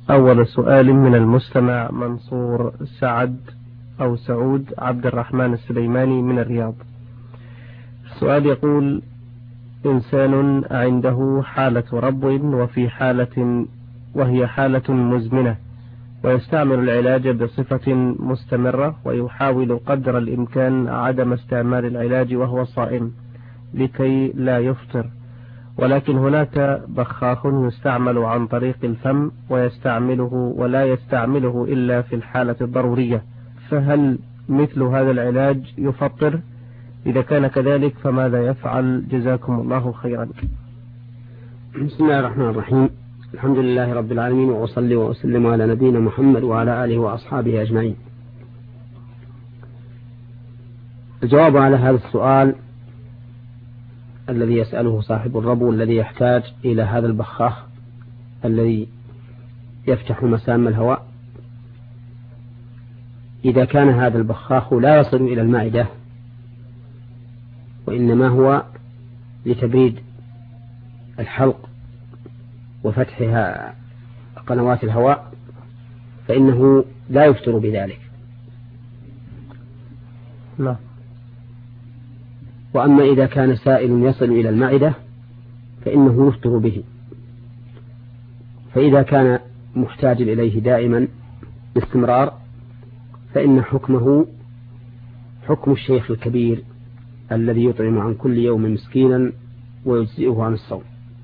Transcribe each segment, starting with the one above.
أول سؤال من المستمع منصور سعود عبد الرحمن السليماني من الرياض. السؤال يقول: إنسان عنده حالة ربو وهي حالة مزمنة، ويستعمل العلاج بصفة مستمرة، ويحاول قدر الإمكان عدم استعمال العلاج وهو صائم لكي لا يفطر، ولكن هناك بخاخ يستعمل عن طريق الفم ولا يستعمله إلا في الحالة الضرورية، فهل مثل هذا العلاج يفطر؟ إذا كان كذلك فماذا يفعل؟ جزاكم الله خيرا. بسم الله الرحمن الرحيم. الحمد لله رب العالمين، وأصلي وأسلم على نبينا محمد وعلى آله وأصحابه أجمعين. الجواب على هذا السؤال الذي يسأله صاحب الربو الذي يحتاج إلى هذا البخاخ الذي يفتح مسام الهواء: إذا كان هذا البخاخ لا يصل إلى المعدة وإنما هو لتبريد الحلق وفتحها قنوات الهواء فإنه لا يفطر بذلك. لا. وأما إذا كان سائل يصل إلى المعدة فإنه يفطر به. فإذا كان محتاجا إليه دائما باستمرار فإن حكمه حكم الشيخ الكبير الذي يطعم عن كل يوم مسكينا ويجزئه عن الصوم.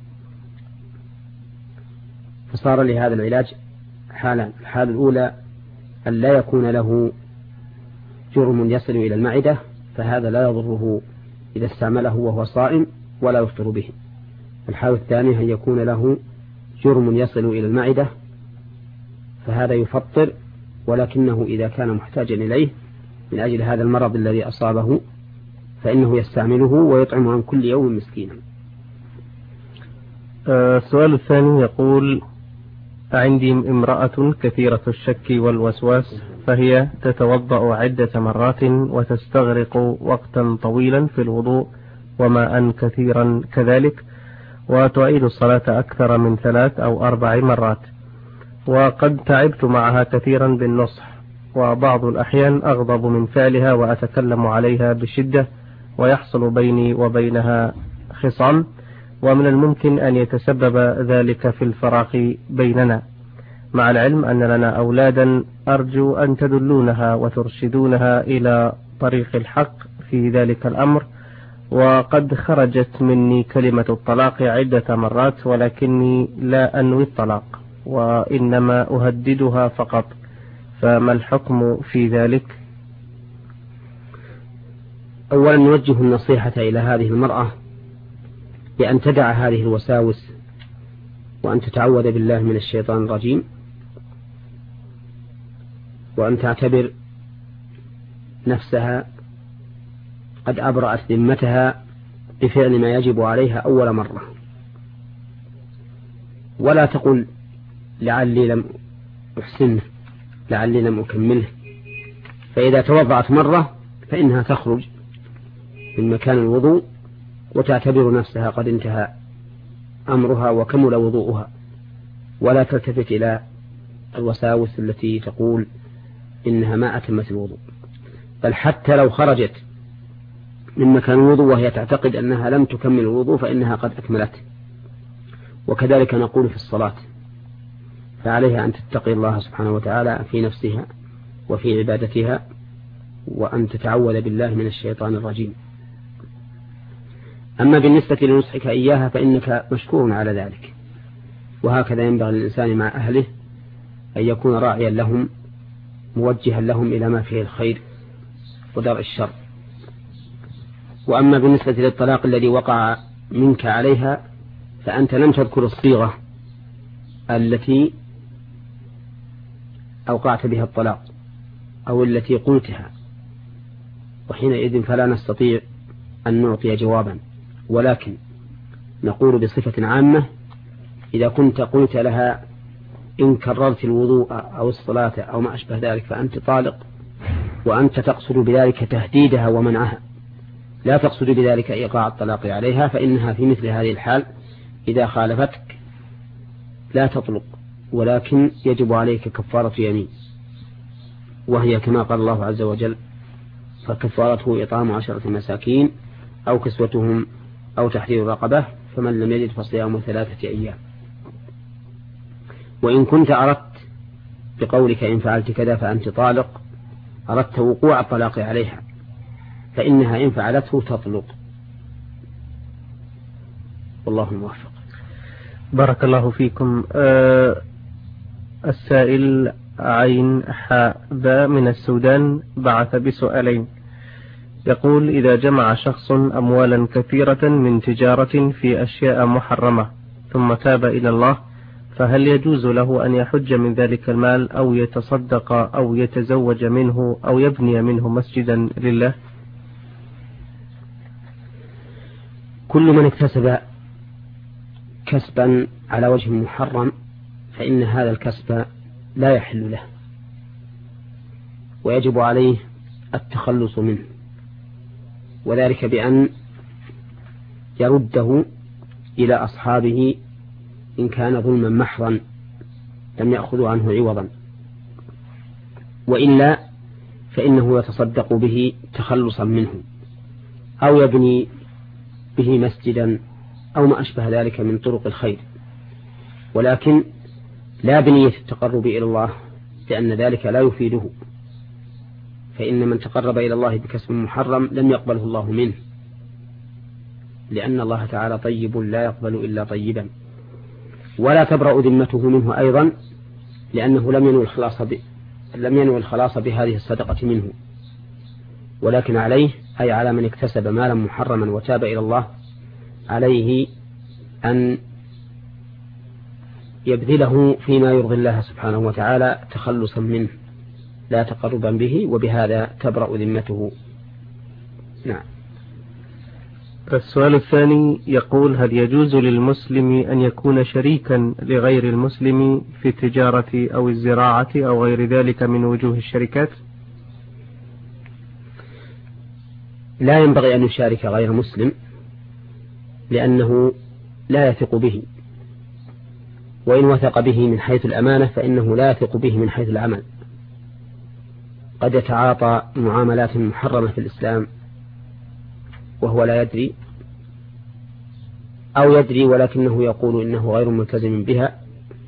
فصار لهذا العلاج حالان: الحالة الأولى أن لا يكون له جرم يصل إلى المعدة، فهذا لا يضره إذا استعمله وهو صائم ولا يفطر به. الحالة الثانية أن يكون له جرم يصل إلى المعدة، فهذا يفطر، ولكنه إذا كان محتاجا إليه من أجل هذا المرض الذي أصابه فإنه يستعمله ويطعم عن كل يوم مسكينا. السؤال الثاني يقول: عندي امرأة كثيرة الشك والوسواس، فهي تتوضأ عدة مرات وتستغرق وقتا طويلا في الوضوء وماء كثيرا كذلك، وتعيد الصلاة أكثر من 3 أو 4 مرات، وقد تعبت معها كثيرا بالنصح، وبعض الأحيان أغضب من فعلها وأتكلم عليها بشدة، ويحصل بيني وبينها خصام، ومن الممكن أن يتسبب ذلك في الفراق بيننا، مع العلم أن لنا أولادا، أرجو أن تدلونها وترشدونها إلى طريق الحق في ذلك الأمر. وقد خرجت مني كلمة الطلاق عدة مرات، ولكني لا أنوي الطلاق وإنما أهددها فقط، فما الحكم في ذلك؟ أولا نوجه النصيحة إلى هذه المرأة بأن تدع هذه الوساوس وأن تتعوذ بالله من الشيطان الرجيم، وأن تعتبر نفسها قد أبرأت ذمتها بفعل ما يجب عليها أول مرة، ولا تقل لعلي لم أحسنه، لعلي لم أكمله. فإذا توضعت مرة فإنها تخرج من مكان الوضوء وتعتبر نفسها قد انتهى أمرها وكمل وضوءها، ولا تلتفت إلى الوساوس التي تقول إنها ما أتمت الوضوء. بل حتى لو خرجت من مكان الوضوء وهي تعتقد أنها لم تكمل الوضوء فإنها قد أكملته. وكذلك نقول في الصلاة، فعليها أن تتقي الله سبحانه وتعالى في نفسها وفي عبادتها، وأن تتعوذ بالله من الشيطان الرجيم. أما بالنسبة لنصحك إياها فإنك مشكور على ذلك، وهكذا ينبغي للإنسان مع أهله أن يكون راعيا لهم موجها لهم إلى ما فيه الخير ودرء الشر. وأما بالنسبة للطلاق الذي وقع منك عليها فأنت لم تذكر الصيغة التي أوقعت بها الطلاق أو التي قلتها، وحينئذ فلا نستطيع أن نعطي جوابا، ولكن نقول بصفة عامة: إذا كنت قلت لها إن كررت الوضوء أو الصلاة أو ما أشبه ذلك فأنت طالق، وأنت تقصد بذلك تهديدها ومنعها، لا تقصد بذلك إيقاع الطلاق عليها، فإنها في مثل هذه الحال إذا خالفتك لا تطلق ولكن يجب عليك كفارة يمين، وهي كما قال الله عز وجل: فكفارته إطعام 10 مساكين أو كسوتهم أو تحرير رقبة، فمن لم يجد فصيام 3 أيام. وإن كنت أردت بقولك إن فعلت كذا فأنت طالق، أردت وقوع الطلاق عليها، فإنها إن فعلته تطلق. والله موفق. بارك الله فيكم. السائل عين حاء باء من السودان بعث بسؤالين. يقول: إذا جمع شخص أموالا كثيرة من تجارة في أشياء محرمة ثم تاب إلى الله، فهل يجوز له أن يحج من ذلك المال أو يتصدق أو يتزوج منه أو يبني منه مسجدا لله؟ كل من اكتسب كسبا على وجه محرم فإن هذا الكسب لا يحل له، ويجب عليه التخلص منه، وذلك بأن يرده إلى أصحابه إن كان ظلما محضا لم يأخذوا عنه عوضا، وإلا فإنه يتصدق به تخلصا منه، أو يبني به مسجدا أو ما أشبه ذلك من طرق الخير، ولكن لا بنية التقرب إلى الله، لأن ذلك لا يفيده، فإن من تقرب إلى الله بكسب محرم لم يقبله الله منه، لأن الله تعالى طيب لا يقبل إلا طيبا، ولا تبرأ ذمته منه أيضا، لأنه لم ينوي الخلاص بهذه الصدقة منه، ولكن عليه، أي على من اكتسب مالا محرما وتاب إلى الله، عليه أن يبذله فيما يرضي الله سبحانه وتعالى تخلصا منه لا تقربا به، وبهذا تبرأ ذمته. نعم. السؤال الثاني يقول: هل يجوز للمسلم أن يكون شريكا لغير المسلم في التجارة أو الزراعة أو غير ذلك من وجوه الشركات؟ لا ينبغي أن يشارك غير مسلم، لأنه لا يثق به، وإن وثق به من حيث الأمانة فإنه لا يثق به من حيث العمل. قد يتعاطى معاملات محرمة في الإسلام وهو لا يدري، أو يدري ولكنه يقول إنه غير ملتزم بها.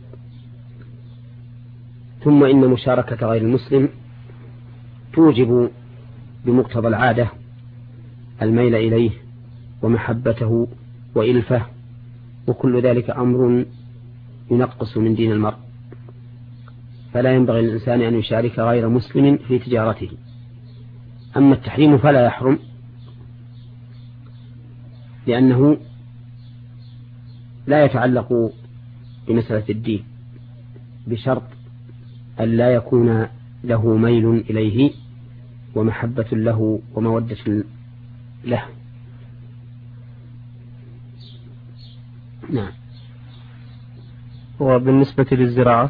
ثم إن مشاركة غير المسلم توجب بمقتضى العادة الميل إليه ومحبته وإلفه، وكل ذلك أمر ينقص من دين المرء، فلا ينبغي للإنسان أن يشارك غير مسلم في تجارته. أما التحريم فلا يحرم، لأنه لا يتعلق بمسألة الدين، بشرط أن لا يكون له ميل إليه ومحبة له ومودة له. نعم. وبالنسبة للزراعة؟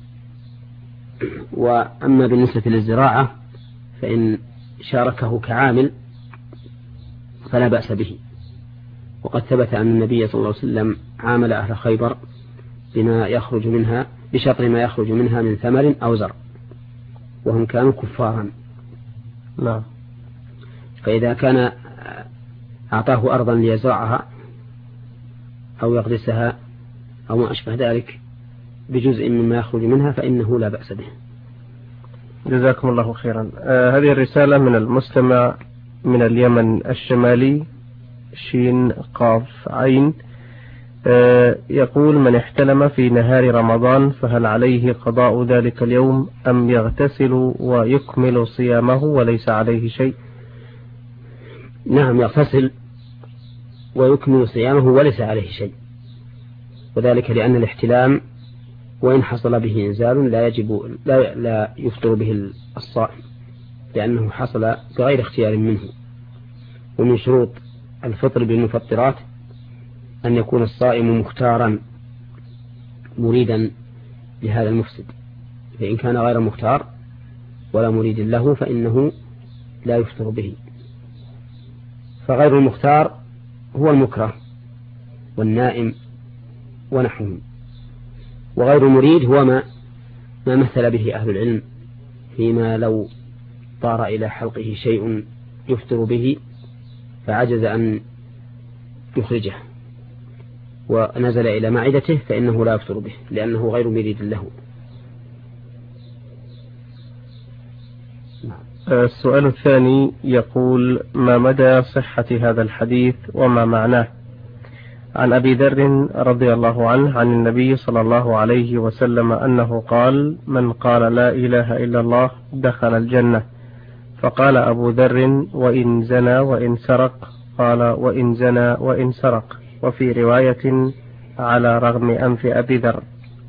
وأما بالنسبة للزراعة فإن شاركه كعامل فلا بأس به، وقد ثبت أن النبي صلى الله عليه وسلم عامل أهل خيبر بما يخرج منها بشطر ما يخرج منها من ثمر أو زرع، وهم كانوا كفارا. لا. فإذا كان أعطاه أرضا ليزرعها أو يغرسها أو ما أشبه ذلك بجزء مما يخرج منها فإنه لا بأس به. جزاكم الله خيرا. هذه الرسالة من المستمع من اليمن الشمالي شين قاف عين. يقول: من احتلم في نهار رمضان فهل عليه قضاء ذلك اليوم أم يغتسل ويكمل صيامه وليس عليه شيء؟ نعم، يغتسل ويكمل صيامه وليس عليه شيء، وذلك لأن الاحتلام وإن حصل به إنزال لا يفطر به الصائم، لأنه حصل بغير اختيار منه. ومن شروط الفطر بالمفطرات أن يكون الصائم مختارا مريدا لهذا المفسد، فإن كان غير مختار ولا مريد له فإنه لا يفطر به. فغير المختار هو المكره والنائم ونحوه. وغير مريد هو ما مثل به أهل العلم فيما لو طار إلى حلقه شيء يفطر به فعجز أن يخرجه ونزل إلى معدته فإنه لا يفطر به لأنه غير مريد له. السؤال الثاني يقول: ما مدى صحة هذا الحديث وما معناه؟ عن أبي ذر رضي الله عنه عن النبي صلى الله عليه وسلم أنه قال: من قال لا إله إلا الله دخل الجنة. فقال أبو ذر: وإن زنى وإن سرق؟ قال: وإن زنى وإن سرق. وفي رواية: على رغم أنف أبي ذر.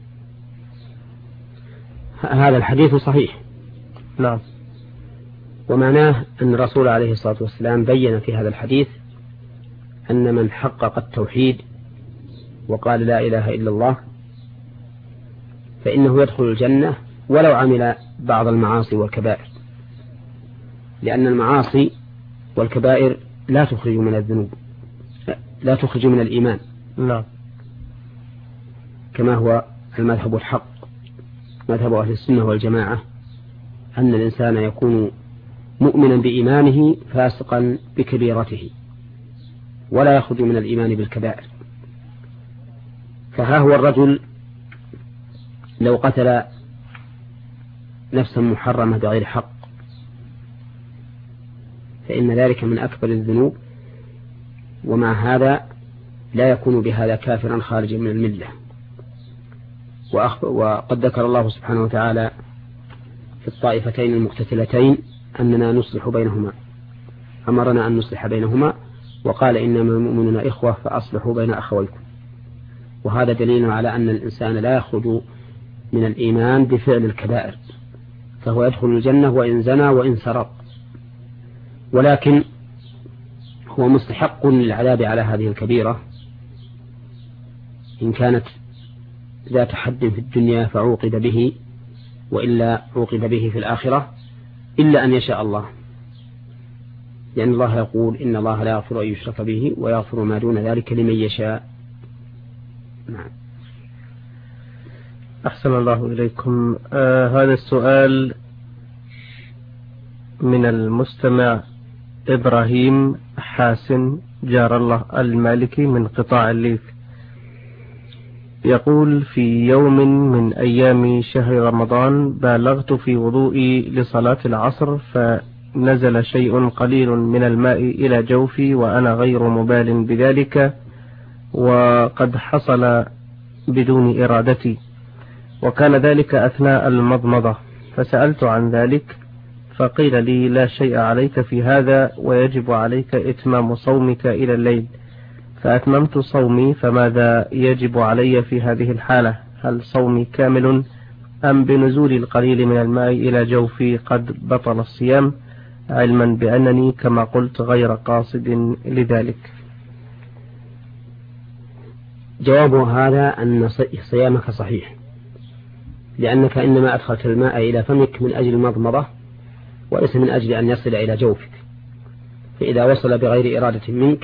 هذا الحديث صحيح. نعم. ومعناه أن الرسول عليه الصلاة والسلام بين في هذا الحديث أن من حقق التوحيد وقال لا إله إلا الله فإنه يدخل الجنة ولو عمل بعض المعاصي والكبائر، لأن المعاصي والكبائر لا تخرج من الذنوب، لا تخرج من الإيمان. نعم. كما هو المذهب الحق، مذهب أهل السنة والجماعة، أن الإنسان يكون مؤمنا بإيمانه فاسقا بكبيرته ولا يخرج من الإيمان بالكبائر. فها هو الرجل لو قتل نفسا محرمة بغير حق فإن ذلك من أكبر الذنوب، ومع هذا لا يكون بهذا كافرا خارجا من الملة. وقد ذكر الله سبحانه وتعالى في الطائفتين المقتتلتين أننا نصلح بينهما، أمرنا أن نصلح بينهما، وقال إنما المؤمنون إخوة فأصلحوا بين أخويكم. وهذا دليل على أن الإنسان لا يخرج من الإيمان بفعل الكبائر، فهو يدخل الجنة وإن زنى وإن سرق، ولكن هو مستحق للعذاب على هذه الكبيرة إن كانت ذات حد في الدنيا فعوقب به، وإلا عوقب به في الآخرة إلا أن يشاء الله، لأن الله يقول إن الله لا يغفر أن يشرك به ويغفر ما دون ذلك لمن يشاء. نعم. أحسن الله إليكم. هذا السؤال من المستمع إبراهيم حاسن جار الله المالكي من قطاع الليث، يقول: في يوم من أيام شهر رمضان بالغت في وضوئي لصلاة العصر، فنزل شيء قليل من الماء إلى جوفي وأنا غير مبال بذلك، وقد حصل بدون إرادتي، وكان ذلك أثناء المضمضة، فسألت عن ذلك فقيل لي: لا شيء عليك في هذا، ويجب عليك إتمام صومك إلى الليل. فأتممت صومي، فماذا يجب علي في هذه الحالة؟ هل صومي كامل أم بنزول القليل من الماء إلى جوفي قد بطل الصيام، علما بأنني كما قلت غير قاصد لذلك؟ جواب هذا أن صيامك صحيح، لأنك إنما أدخلت الماء إلى فمك من أجل المضمضة وليس من أجل أن يصل إلى جوفك، فإذا وصل بغير إرادة منك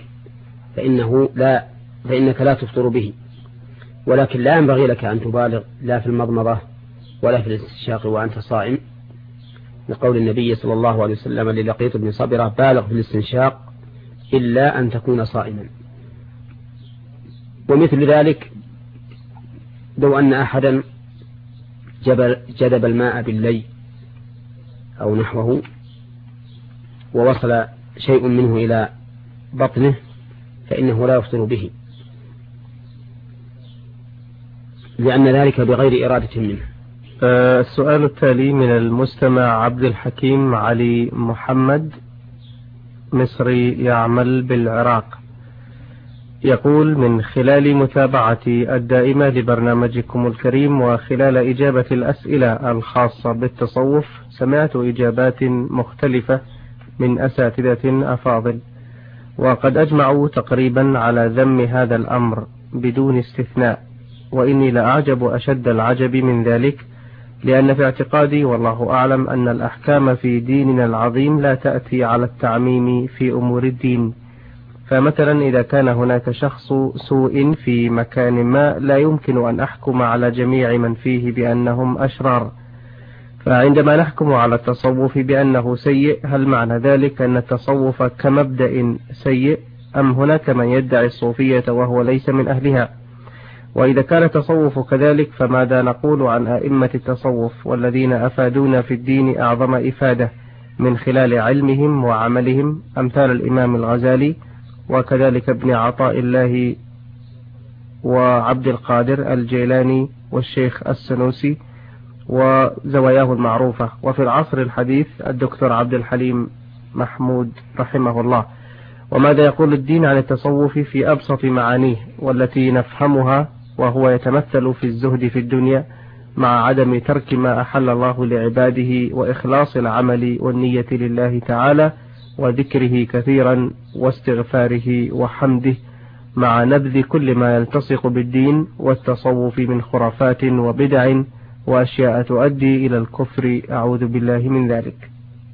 فإنك لا تفطر به، ولكن لا ينبغي لك أن تبالغ لا في المضمضة ولا في الاستنشاق وأنت صائم، لقول النبي صلى الله عليه وسلم للقيط بن صبرة: بالغ في الاستنشاق إلا أن تكون صائما. ومثل ذلك لو أن أحدا جذب الماء باللي أو نحوه ووصل شيء منه إلى بطنه فإنه لا يفطر به، لأن ذلك بغير إرادة منه. السؤال التالي من المستمع عبد الحكيم علي محمد، مصري يعمل بالعراق، يقول: من خلال متابعتي الدائمة لبرنامجكم الكريم وخلال إجابة الأسئلة الخاصة بالتصوف سمعت إجابات مختلفة من أساتذة أفاضل، وقد أجمعوا تقريبا على ذم هذا الأمر بدون استثناء، وإني لأعجب أشد العجب من ذلك، لأن في اعتقادي والله أعلم أن الأحكام في ديننا العظيم لا تأتي على التعميم في أمور الدين، فمثلا إذا كان هناك شخص سوء في مكان ما لا يمكن أن أحكم على جميع من فيه بأنهم أشرار، فعندما نحكم على التصوف بأنه سيء هل معنى ذلك أن التصوف كمبدأ سيء، أم هناك من يدعي الصوفية وهو ليس من أهلها؟ وإذا كان التصوف كذلك فماذا نقول عن أئمة التصوف والذين أفادونا في الدين أعظم إفادة من خلال علمهم وعملهم، أمثال الإمام الغزالي وكذلك ابن عطاء الله وعبد القادر الجيلاني والشيخ السنوسي وزواياه المعروفة، وفي العصر الحديث الدكتور عبد الحليم محمود رحمه الله. وماذا يقول الدين عن التصوف في أبسط معانيه والتي نفهمها، وهو يتمثل في الزهد في الدنيا مع عدم ترك ما أحل الله لعباده وإخلاص العمل والنية لله تعالى وذكره كثيرا واستغفاره وحمده مع نبذ كل ما يلتصق بالدين والتصوف من خرافات وبدع وأشياء تؤدي إلى الكفر، أعوذ بالله من ذلك.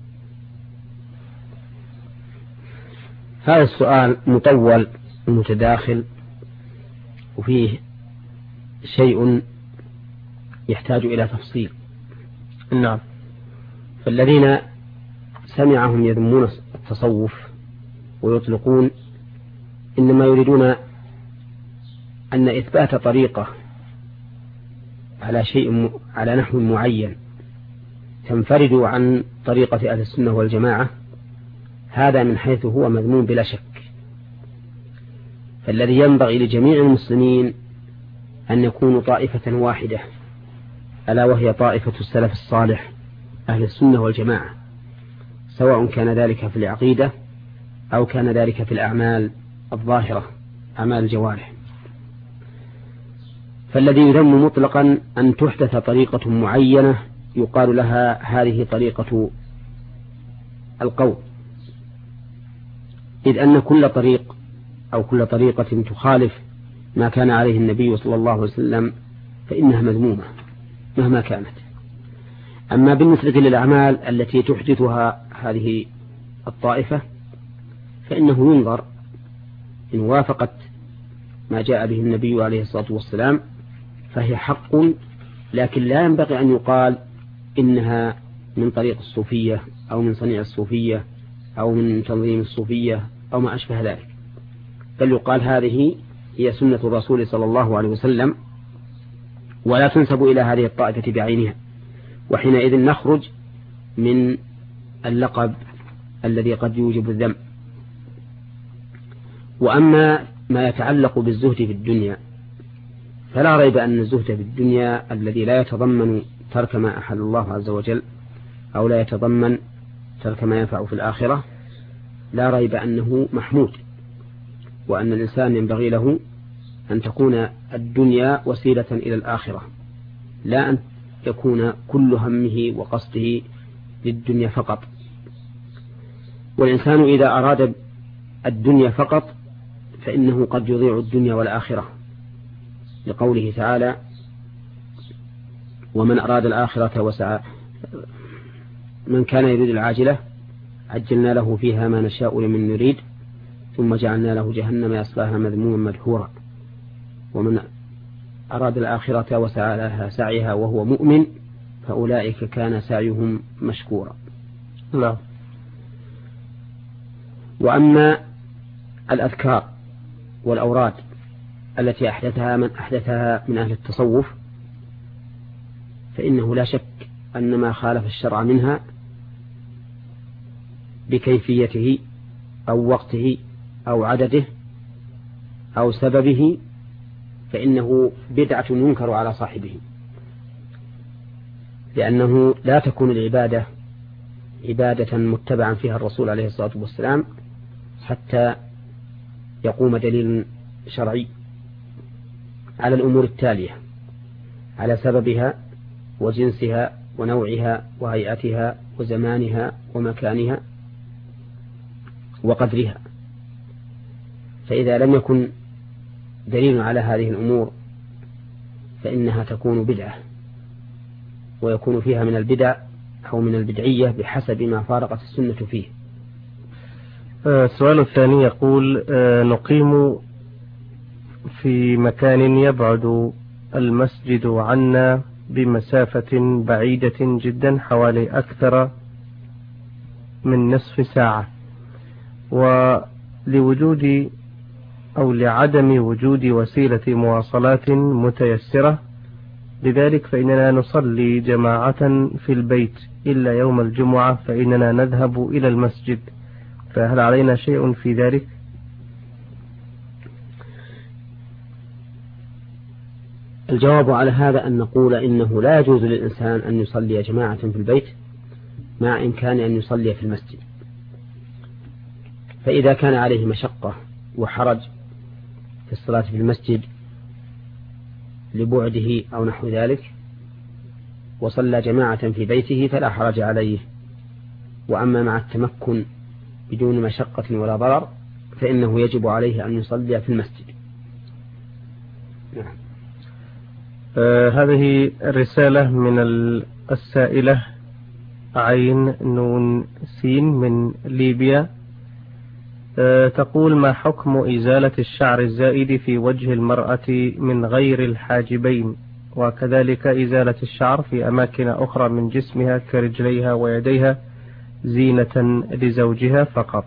هذا السؤال مطول ومتداخل وفيه شيء يحتاج إلى تفصيل. نعم. فالذين سمعهم يذمون التصوف ويطلقون إنما يريدون أن إثبات طريقة على نحو معين تنفرد عن طريقة أهل السنة والجماعة، هذا من حيث هو مذموم بلا شك. فالذي ينبغي لجميع المسلمين أن يكونوا طائفة واحدة، ألا وهي طائفة السلف الصالح أهل السنة والجماعة، سواء كان ذلك في العقيدة أو كان ذلك في الأعمال الظاهرة، أعمال الجوارح. فالذي يذم مطلقا أن تحدث طريقة معينة يقال لها هذه طريقة القوم، إذ أن كل طريق أو كل طريقة تخالف ما كان عليه النبي صلى الله عليه وسلم فإنها مذمومة مهما كانت. أما بالنسبة للأعمال التي تحدثها هذه الطائفة فإنه ينظر إن وافقت ما جاء به النبي عليه الصلاة والسلام فهي حق، لكن لا ينبغي أن يقال إنها من طريق الصوفية أو من صنيع الصوفية أو من تنظيم الصوفية أو ما أشبه ذلك، بل يقال هذه هي سنة الرسول صلى الله عليه وسلم ولا تنسب إلى هذه الطائفة بعينها، وحينئذ نخرج من اللقب الذي قد يوجب الذم. وأما ما يتعلق بالزهد في الدنيا فلا ريب أن الزهد في الدنيا الذي لا يتضمن ترك ما أحل الله عز وجل أو لا يتضمن ترك ما ينفع في الآخرة لا ريب أنه محمود، وأن الإنسان ينبغي له أن تكون الدنيا وسيلة إلى الآخرة، لا أن يكون كل همه وقصده للدنيا فقط. والإنسان إذا أراد الدنيا فقط فإنه قد يضيع الدنيا والآخرة، لقوله تعالى: ومن أراد الآخرة وسعى من كان يريد العاجلة عجلنا له فيها ما نشاء لمن نريد ثم جعلنا له جهنم يصلاها مذموما مدحورا ومن أراد الآخرة وسعى لها سعيها وهو مؤمن فأولئك كان سعيهم مشكورا. لا. وأما الأذكار والأوراد التي أحدثها من أهل التصوف فإنه لا شك أن ما خالف الشرع منها بكيفيته أو وقته أو عدده أو سببه فإنه بدعة ينكر على صاحبه، لأنه لا تكون العبادة عبادة متبعا فيها الرسول عليه الصلاة والسلام حتى يقوم دليل شرعي على الأمور التالية: على سببها وجنسها ونوعها وهيئتها وزمانها ومكانها وقدرها. فإذا لم يكن دليل على هذه الأمور فإنها تكون بدعة، ويكون فيها من البدع أو من البدعية بحسب ما فارقت السنة فيه. السؤال الثاني يقول نقيم في مكان يبعد المسجد عنا بمسافة بعيدة جدا حوالي أكثر من نصف ساعة، ولوجود أو لعدم وجود وسيلة مواصلات متيسرة، لذلك فإننا نصلي جماعة في البيت إلا يوم الجمعة فإننا نذهب إلى المسجد، فهل علينا شيء في ذلك؟ الجواب على هذا أن نقول إنه لا يجوز للإنسان أن يصلي جماعة في البيت مع إمكان أن يصلي في المسجد. فإذا كان عليه مشقة وحرج في الصلاة في المسجد لبعده أو نحو ذلك وصلى جماعة في بيته فلا حرج عليه، وأما مع التمكن بدون مشقة ولا ضرر فإنه يجب عليه أن يصلي في المسجد. نعم. هذه الرسالة من السائلة عين نون سين من ليبيا، تقول: ما حكم إزالة الشعر الزائد في وجه المرأة من غير الحاجبين، وكذلك إزالة الشعر في أماكن أخرى من جسمها كرجليها ويديها زينة لزوجها فقط؟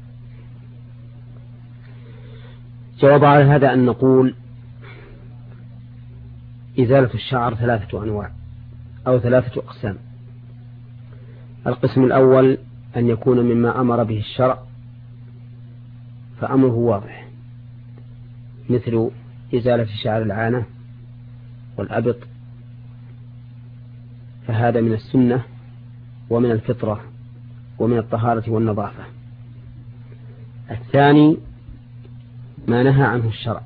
جواب على هذا أن نقول إزالة الشعر 3 أنواع أو 3 أقسام. القسم الأول أن يكون مما أمر به الشرع فأمره واضح، مثل إزالة شعر العانة والأبط، فهذا من السنة ومن الفطرة ومن الطهارة والنظافة. الثاني ما نهى عنه الشرع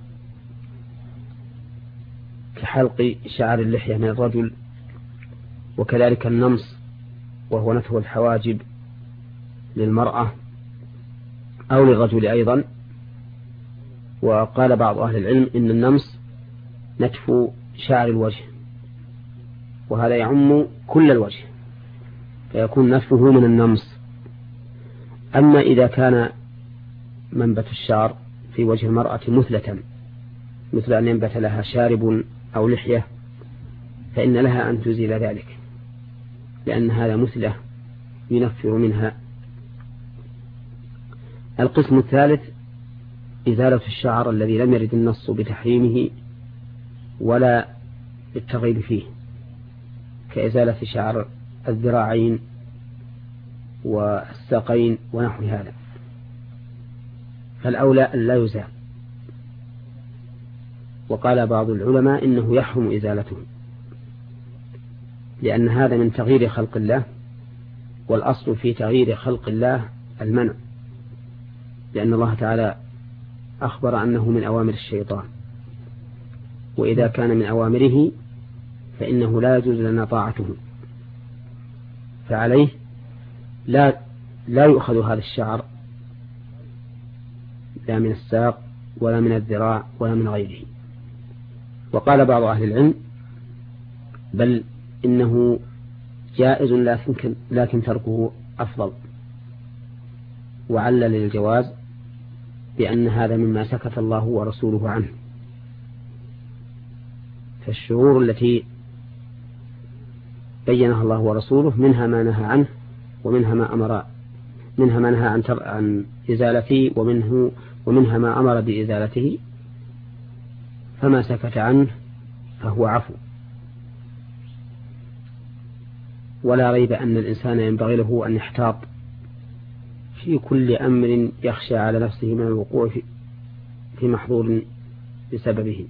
كحلق شعر اللحية من الرجل، وكذلك النمص وهو نتف الحواجب للمرأة أو للرجل أيضا. وقال بعض أهل العلم إن النمص نتف شعر الوجه، وهذا يعم كل الوجه فيكون نتفه من النمص. أما إذا كان منبت الشعر في وجه المرأة مثلة، مثل أن ينبت لها شارب أو لحية، فإن لها أن تزيل ذلك، لأن هذا مثلة ينفر منها. القسم الثالث إزالة الشعر الذي لم يرد النص بتحريمه ولا بالترغيب فيه، كإزالة شعر الذراعين والساقين ونحو هذا، فالأولى أن لا يزال. وقال بعض العلماء إنه يحرم إزالته، لأن هذا من تغيير خلق الله، والأصل في تغيير خلق الله المنع، لأن الله تعالى أخبر أنه من أوامر الشيطان، وإذا كان من أوامره فإنه لا يجوز لنا طاعته، فعليه لا يؤخذ هذا الشعر لا من الساق ولا من الذراع ولا من غيره. وقال بعض أهل العلم بل إنه جائز لكن تركه أفضل، وعلل للجواز بأن هذا مما سكت الله ورسوله عنه. فالشرور التي بينها الله ورسوله منها ما نهى عنه ومنها ما أمر، منها ما نهى عن إزالته ومنها ما أمر بإزالته، فما سكت عنه فهو عفو. ولا ريب أن الإنسان ينبغي له أن يحتاط في كل أمر يخشى على نفسه من الوقوع في محظور بسببه،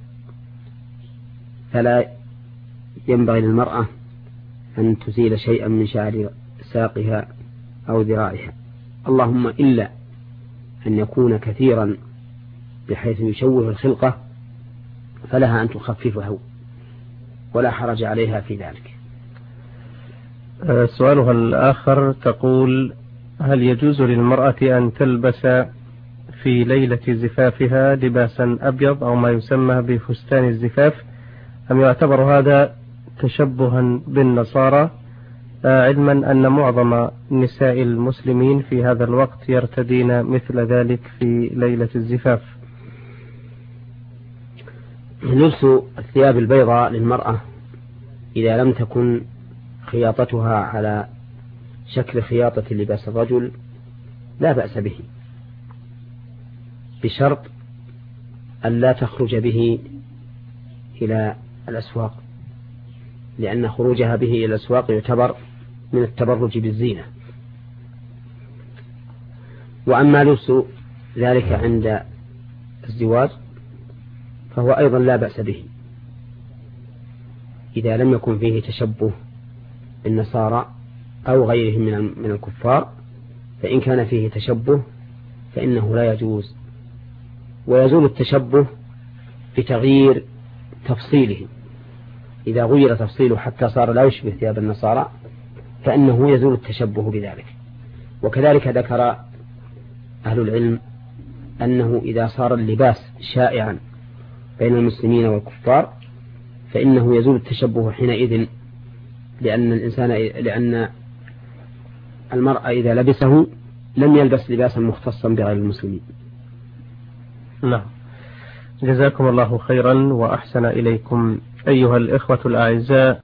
فلا ينبغي للمرأة أن تزيل شيئا من شعر ساقها أو ذراعها، اللهم إلا أن يكون كثيرا بحيث يشوه الخلقة، فلها أن تخففه ولا حرج عليها في ذلك. سؤالها الآخر تقول: هل يجوز للمرأة أن تلبس في ليلة زفافها لباسا أبيض أو ما يسمى بفستان الزفاف، أم يعتبر هذا تشبها بالنصارى علما أن معظم نساء المسلمين في هذا الوقت يرتدين مثل ذلك في ليلة الزفاف. لبس الثياب البيضاء للمرأة إذا لم تكن خياطتها على شكل خياطة لباس الرجل لا بأس به، بشرط أن لا تخرج به إلى الأسواق، لأن خروجها به إلى الأسواق يعتبر من التبرج بالزينة. وأما لبس ذلك عند الزواج فهو أيضا لا بأس به إذا لم يكن فيه تشبه بالنصارى أو غيرهم من الكفار، فإن كان فيه تشبه فإنه لا يجوز، ويزول التشبه بتغيير تفصيله. إذا غير تفصيله حتى صار لا يشبه ثياب النصارى فإنه يزول التشبه بذلك. وكذلك ذكر أهل العلم أنه إذا صار اللباس شائعا بين المسلمين والكفار فإنه يزول التشبه حينئذ، لأن المرأة إذا لبسه لم يلبس لباسا مختصا بغير المسلمين. نعم، جزاكم الله خيرا وأحسن إليكم. أيها الإخوة الأعزاء،